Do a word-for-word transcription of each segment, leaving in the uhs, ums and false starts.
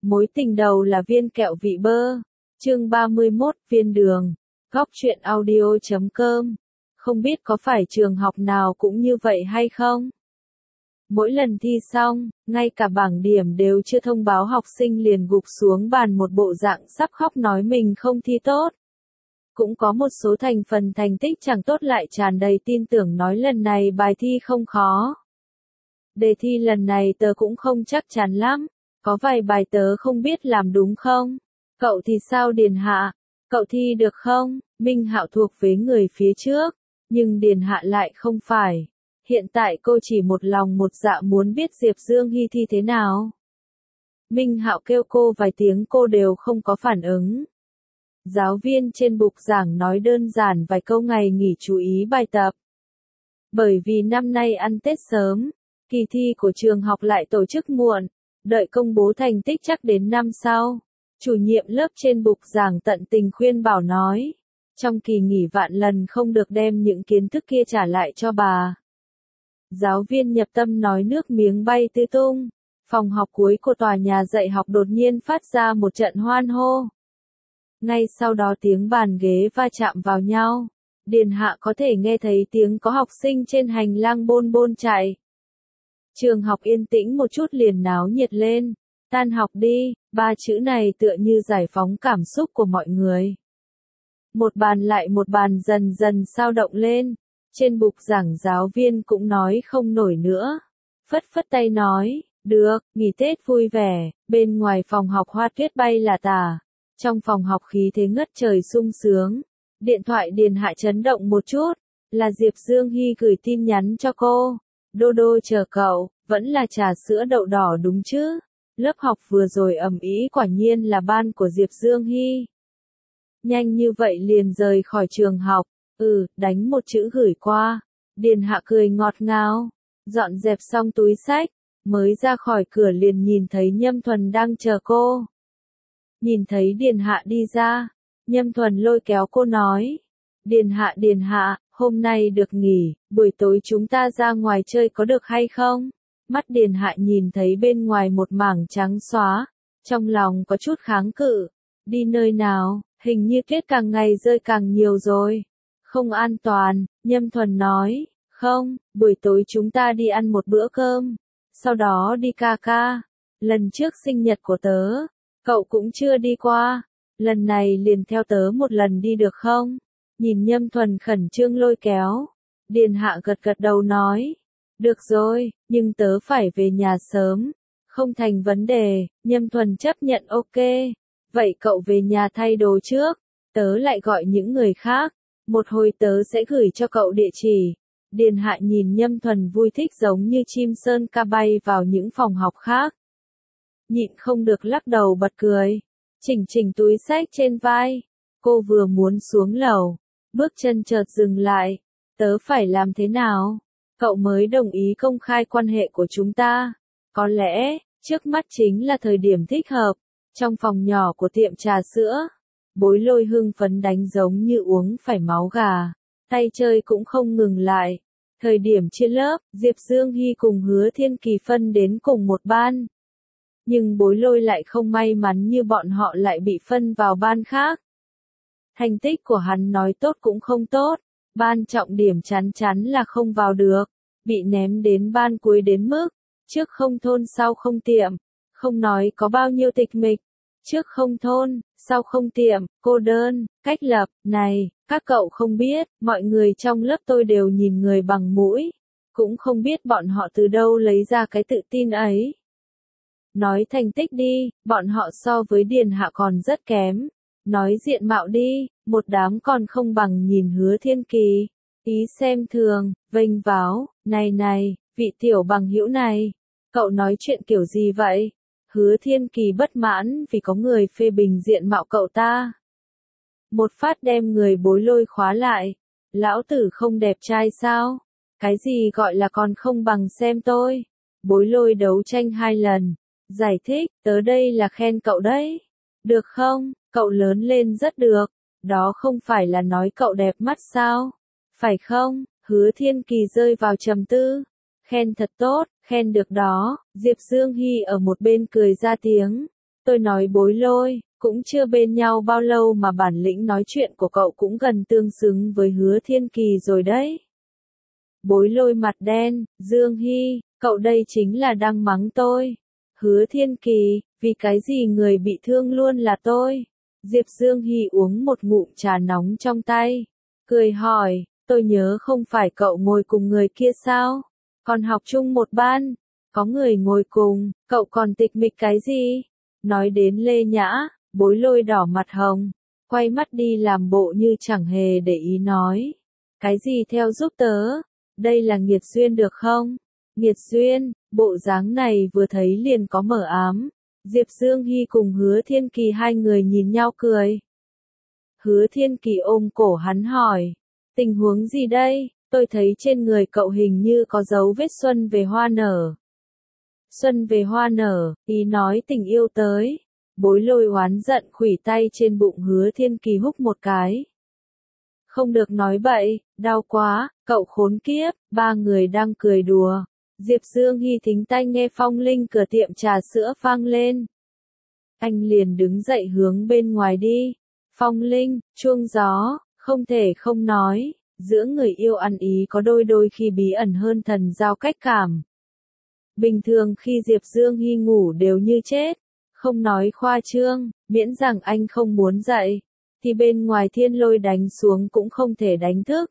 Mối tình đầu là viên kẹo vị bơ. Chương ba mươi mốt, viên đường. Góc truyện audio chấm com. Không biết có phải trường học nào cũng như vậy hay không? Mỗi lần thi xong, ngay cả bảng điểm đều chưa thông báo học sinh liền gục xuống bàn một bộ dạng sắp khóc nói mình không thi tốt. Cũng có một số thành phần thành tích chẳng tốt lại tràn đầy tin tưởng nói lần này bài thi không khó. Đề thi lần này tớ cũng không chắc chắn lắm, có vài bài tớ không biết làm đúng không? Cậu thì sao Điền Hạ? Cậu thi được không? Minh Hạo thuộc về người phía trước, nhưng Điền Hạ lại không phải. Hiện tại cô chỉ một lòng một dạ muốn biết Diệp Dương Hy thi thế nào. Minh Hạo kêu cô vài tiếng cô đều không có phản ứng. Giáo viên trên bục giảng nói đơn giản vài câu ngày nghỉ chú ý bài tập. Bởi vì năm nay ăn Tết sớm, kỳ thi của trường học lại tổ chức muộn, đợi công bố thành tích chắc đến năm sau. Chủ nhiệm lớp trên bục giảng tận tình khuyên bảo nói, trong kỳ nghỉ vạn lần không được đem những kiến thức kia trả lại cho bà. Giáo viên nhập tâm nói nước miếng bay tứ tung, phòng học cuối của tòa nhà dạy học đột nhiên phát ra một trận hoan hô. Ngay sau đó tiếng bàn ghế va chạm vào nhau, Điền Hạ có thể nghe thấy tiếng có học sinh trên hành lang bôn bôn chạy. Trường học yên tĩnh một chút liền náo nhiệt lên, tan học đi, ba chữ này tựa như giải phóng cảm xúc của mọi người. Một bàn lại một bàn dần dần sao động lên, trên bục giảng giáo viên cũng nói không nổi nữa. Phất phất tay nói, được, nghỉ Tết vui vẻ, bên ngoài phòng học hoa tuyết bay là tả. Trong phòng học khí thế ngất trời sung sướng, điện thoại Điền Hạ chấn động một chút, là Diệp Dương Hy gửi tin nhắn cho cô. Đô đô chờ cậu, vẫn là trà sữa đậu đỏ đúng chứ? Lớp học vừa rồi ầm ĩ quả nhiên là ban của Diệp Dương Hy. Nhanh như vậy liền rời khỏi trường học, ừ, đánh một chữ gửi qua. Điền Hạ cười ngọt ngào, dọn dẹp xong túi xách, mới ra khỏi cửa liền nhìn thấy Nhâm Thuần đang chờ cô. Nhìn thấy Điền Hạ đi ra, Nhâm Thuần lôi kéo cô nói, Điền Hạ Điền Hạ, hôm nay được nghỉ, buổi tối chúng ta ra ngoài chơi có được hay không? Mắt Điền Hạ nhìn thấy bên ngoài một mảng trắng xóa, trong lòng có chút kháng cự. Đi nơi nào, hình như tuyết càng ngày rơi càng nhiều rồi. Không an toàn, Nhâm Thuần nói, không, buổi tối chúng ta đi ăn một bữa cơm, sau đó đi ca ca. Lần trước sinh nhật của tớ, cậu cũng chưa đi qua, lần này liền theo tớ một lần đi được không? Nhìn Nhâm Thuần khẩn trương lôi kéo, Điền Hạ gật gật đầu nói, được rồi, nhưng tớ phải về nhà sớm, không thành vấn đề. Nhâm Thuần chấp nhận ok, vậy cậu về nhà thay đồ trước, tớ lại gọi những người khác, một hồi tớ sẽ gửi cho cậu địa chỉ. Điền Hạ nhìn Nhâm Thuần vui thích giống như chim sơn ca bay vào những phòng học khác. Nhịn không được lắc đầu bật cười, chỉnh chỉnh túi xách trên vai, cô vừa muốn xuống lầu, bước chân chợt dừng lại, tớ phải làm thế nào? Cậu mới đồng ý công khai quan hệ của chúng ta, có lẽ, trước mắt chính là thời điểm thích hợp. Trong phòng nhỏ của tiệm trà sữa, Bối Lôi hưng phấn đánh giống như uống phải máu gà, tay chơi cũng không ngừng lại. Thời điểm chia lớp, Diệp Dương Hy cùng Hứa Thiên Kỳ phân đến cùng một ban. Nhưng Bối Lôi lại không may mắn như bọn họ lại bị phân vào ban khác. Thành tích của hắn nói tốt cũng không tốt, ban trọng điểm chắn chắn là không vào được, bị ném đến ban cuối đến mức, trước không thôn sau không tiệm, không nói có bao nhiêu tịch mịch, trước không thôn, sau không tiệm, cô đơn, cách lập, này, các cậu không biết, mọi người trong lớp tôi đều nhìn người bằng mũi, cũng không biết bọn họ từ đâu lấy ra cái tự tin ấy. Nói thành tích đi, bọn họ so với Điền Hạ còn rất kém. Nói diện mạo đi, một đám còn không bằng nhìn Hứa Thiên Kỳ. Ý xem thường, vênh váo, này này, vị tiểu bằng hữu này, cậu nói chuyện kiểu gì vậy? Hứa Thiên Kỳ bất mãn vì có người phê bình diện mạo cậu ta. Một phát đem người Bối Lôi khóa lại. Lão tử không đẹp trai sao? Cái gì gọi là còn không bằng xem tôi? Bối Lôi đấu tranh hai lần. Giải thích, tớ đây là khen cậu đấy. Được không? Cậu lớn lên rất được. Đó không phải là nói cậu đẹp mắt sao? Phải không? Hứa Thiên Kỳ rơi vào trầm tư. Khen thật tốt, khen được đó. Diệp Dương Hy ở một bên cười ra tiếng. Tôi nói Bối Lôi, cũng chưa bên nhau bao lâu mà bản lĩnh nói chuyện của cậu cũng gần tương xứng với Hứa Thiên Kỳ rồi đấy. Bối Lôi mặt đen, Dương Hy, cậu đây chính là đang mắng tôi. Hứa Thiên Kỳ, vì cái gì người bị thương luôn là tôi. Diệp Dương Hy uống một ngụm trà nóng trong tay, cười hỏi, tôi nhớ không phải cậu ngồi cùng người kia sao? Còn học chung một ban, có người ngồi cùng, cậu còn tịch mịch cái gì? Nói đến Lê Nhã, Bối Lôi đỏ mặt hồng, quay mắt đi làm bộ như chẳng hề để ý nói. Cái gì theo giúp tớ? Đây là nghiệt duyên được không? Nghiệt duyên, bộ dáng này vừa thấy liền có mờ ám. Diệp Dương Hy cùng Hứa Thiên Kỳ hai người nhìn nhau cười. Hứa Thiên Kỳ ôm cổ hắn hỏi, tình huống gì đây? Tôi thấy trên người cậu hình như có dấu vết xuân về hoa nở. Xuân về hoa nở, ý nói tình yêu tới. Bối Lôi oán giận khuỷu tay trên bụng Hứa Thiên Kỳ húc một cái. Không được nói bậy, đau quá, cậu khốn kiếp, ba người đang cười đùa. Diệp Dương Hy thính tai nghe phong linh cửa tiệm trà sữa vang lên. Anh liền đứng dậy hướng bên ngoài đi. Phong linh, chuông gió, không thể không nói, giữa người yêu ăn ý có đôi đôi khi bí ẩn hơn thần giao cách cảm. Bình thường khi Diệp Dương Hy ngủ đều như chết, không nói khoa trương, miễn rằng anh không muốn dậy, thì bên ngoài thiên lôi đánh xuống cũng không thể đánh thức.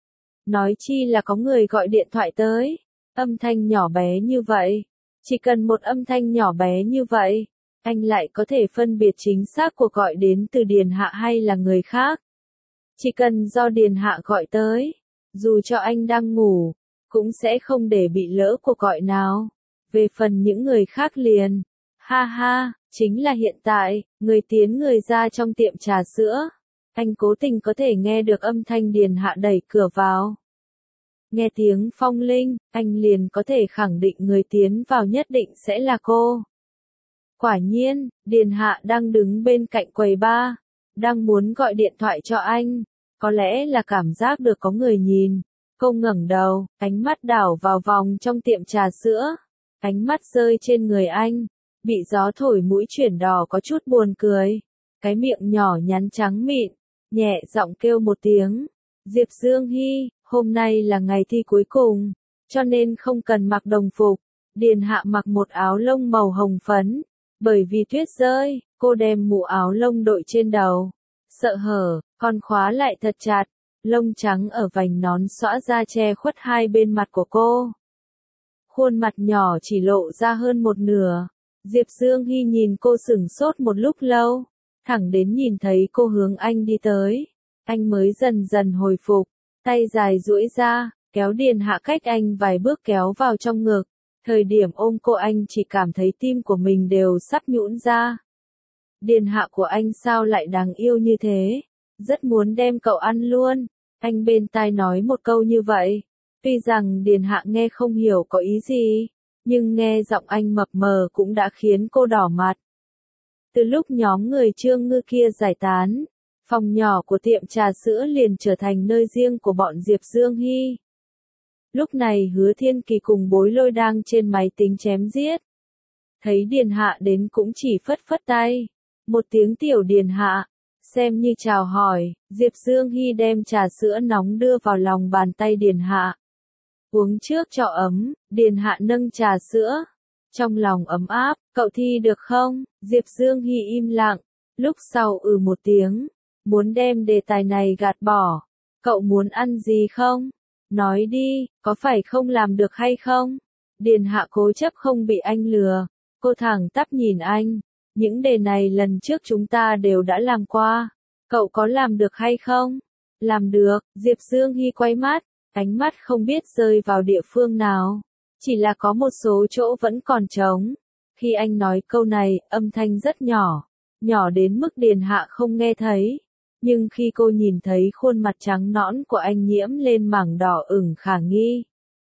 Nói chi là có người gọi điện thoại tới, âm thanh nhỏ bé như vậy, chỉ cần một âm thanh nhỏ bé như vậy, anh lại có thể phân biệt chính xác cuộc gọi đến từ Điền Hạ hay là người khác. Chỉ cần do Điền Hạ gọi tới, dù cho anh đang ngủ, cũng sẽ không để bị lỡ cuộc gọi nào. Về phần những người khác liền, ha ha, chính là hiện tại, người tiến người ra trong tiệm trà sữa. Anh cố tình có thể nghe được âm thanh Điền Hạ đẩy cửa vào. Nghe tiếng phong linh, anh liền có thể khẳng định người tiến vào nhất định sẽ là cô. Quả nhiên, Điền Hạ đang đứng bên cạnh quầy bar, đang muốn gọi điện thoại cho anh, có lẽ là cảm giác được có người nhìn. Cô ngẩng đầu, ánh mắt đảo vào vòng trong tiệm trà sữa, ánh mắt rơi trên người anh, bị gió thổi mũi chuyển đỏ có chút buồn cười. Cái miệng nhỏ nhắn trắng mịn, nhẹ giọng kêu một tiếng, Diệp Dương Hy, hôm nay là ngày thi cuối cùng, cho nên không cần mặc đồng phục. Điền Hạ mặc một áo lông màu hồng phấn, bởi vì tuyết rơi, cô đem mũ áo lông đội trên đầu, sợ hở, còn khóa lại thật chặt, lông trắng ở vành nón xõa ra che khuất hai bên mặt của cô. Khuôn mặt nhỏ chỉ lộ ra hơn một nửa. Diệp Dương Hy nhìn cô sửng sốt một lúc lâu, thẳng đến nhìn thấy cô hướng anh đi tới, anh mới dần dần hồi phục, tay dài duỗi ra, kéo Điền Hạ cách anh vài bước kéo vào trong ngực. Thời điểm ôm cô anh chỉ cảm thấy tim của mình đều sắp nhũn ra. Điền Hạ của anh sao lại đáng yêu như thế, rất muốn đem cậu ăn luôn. Anh bên tai nói một câu như vậy, tuy rằng Điền Hạ nghe không hiểu có ý gì, nhưng nghe giọng anh mập mờ cũng đã khiến cô đỏ mặt. Từ lúc nhóm người Trương Ngư kia giải tán, phòng nhỏ của tiệm trà sữa liền trở thành nơi riêng của bọn Diệp Dương Hy. Lúc này Hứa Thiên Kỳ cùng Bối Lôi đang trên máy tính chém giết. Thấy Điền Hạ đến cũng chỉ phất phất tay. Một tiếng tiểu Điền Hạ, xem như chào hỏi, Diệp Dương Hy đem trà sữa nóng đưa vào lòng bàn tay Điền Hạ. Uống trước cho ấm, Điền Hạ nâng trà sữa. Trong lòng ấm áp, cậu thi được không? Diệp Dương Hy im lặng, lúc sau ừ một tiếng, muốn đem đề tài này gạt bỏ. Cậu muốn ăn gì không? Nói đi, có phải không làm được hay không? Điền Hạ cố chấp không bị anh lừa. Cô thẳng tắp nhìn anh. Những đề này lần trước chúng ta đều đã làm qua. Cậu có làm được hay không? Làm được, Diệp Dương Hy quay mắt, ánh mắt không biết rơi vào địa phương nào. Chỉ là có một số chỗ vẫn còn trống. Khi anh nói câu này, âm thanh rất nhỏ. Nhỏ đến mức Điền Hạ không nghe thấy. Nhưng khi cô nhìn thấy khuôn mặt trắng nõn của anh nhiễm lên mảng đỏ ửng khả nghi,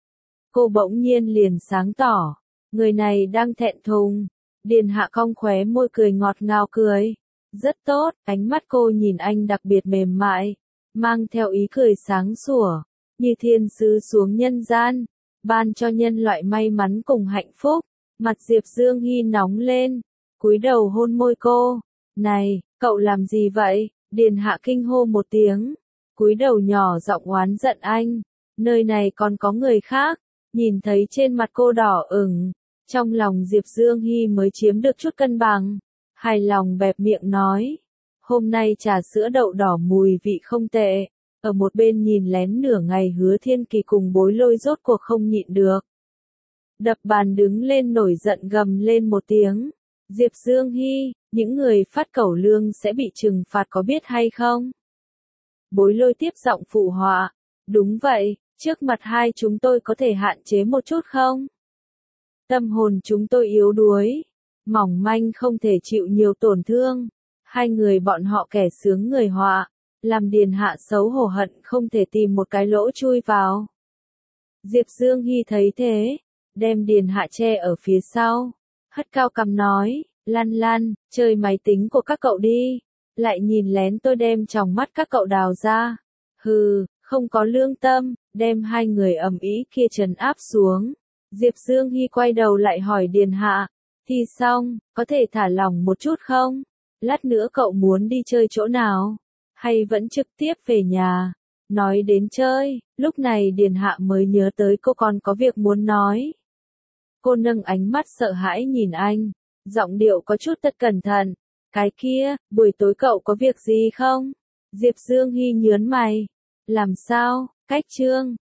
cô bỗng nhiên liền sáng tỏ, người này đang thẹn thùng. Điền Hạ cong khóe môi cười ngọt ngào cười. Rất tốt, ánh mắt cô nhìn anh đặc biệt mềm mại, mang theo ý cười sáng sủa, như thiên sứ xuống nhân gian, ban cho nhân loại may mắn cùng hạnh phúc. Mặt Diệp Dương Hy nóng lên, cúi đầu hôn môi cô. Này, cậu làm gì vậy? Điền Hạ kinh hô một tiếng, cúi đầu nhỏ giọng oán giận anh. Nơi này còn có người khác. Nhìn thấy trên mặt cô đỏ ửng, trong lòng Diệp Dương Hy mới chiếm được chút cân bằng. Hài lòng bẹp miệng nói. Hôm nay trà sữa đậu đỏ mùi vị không tệ. Ở một bên nhìn lén nửa ngày Hứa Thiên Kỳ cùng Bối Lôi rốt cuộc không nhịn được. Đập bàn đứng lên nổi giận gầm lên một tiếng. Diệp Dương Hy, những người phát cẩu lương sẽ bị trừng phạt có biết hay không? Bối Lôi tiếp giọng phụ họa. Đúng vậy, trước mặt hai chúng tôi có thể hạn chế một chút không? Tâm hồn chúng tôi yếu đuối, mỏng manh không thể chịu nhiều tổn thương. Hai người bọn họ kẻ sướng người họa, làm Điền Hạ xấu hổ hận không thể tìm một cái lỗ chui vào. Diệp Dương Hy thấy thế, đem Điền Hạ che ở phía sau, hất cao cằm nói, Lan Lan, chơi máy tính của các cậu đi, lại nhìn lén tôi đem tròng mắt các cậu đào ra. Hừ, không có lương tâm, đem hai người ầm ĩ kia trấn áp xuống. Diệp Dương Hy quay đầu lại hỏi Điền Hạ, thì xong, có thể thả lỏng một chút không? Lát nữa cậu muốn đi chơi chỗ nào? Hay vẫn trực tiếp về nhà? Nói đến chơi, lúc này Điền Hạ mới nhớ tới cô còn có việc muốn nói. Cô nâng ánh mắt sợ hãi nhìn anh, giọng điệu có chút tất cẩn thận. Cái kia, buổi tối cậu có việc gì không? Diệp Dương Hy nhớn mày. Làm sao, cách trương,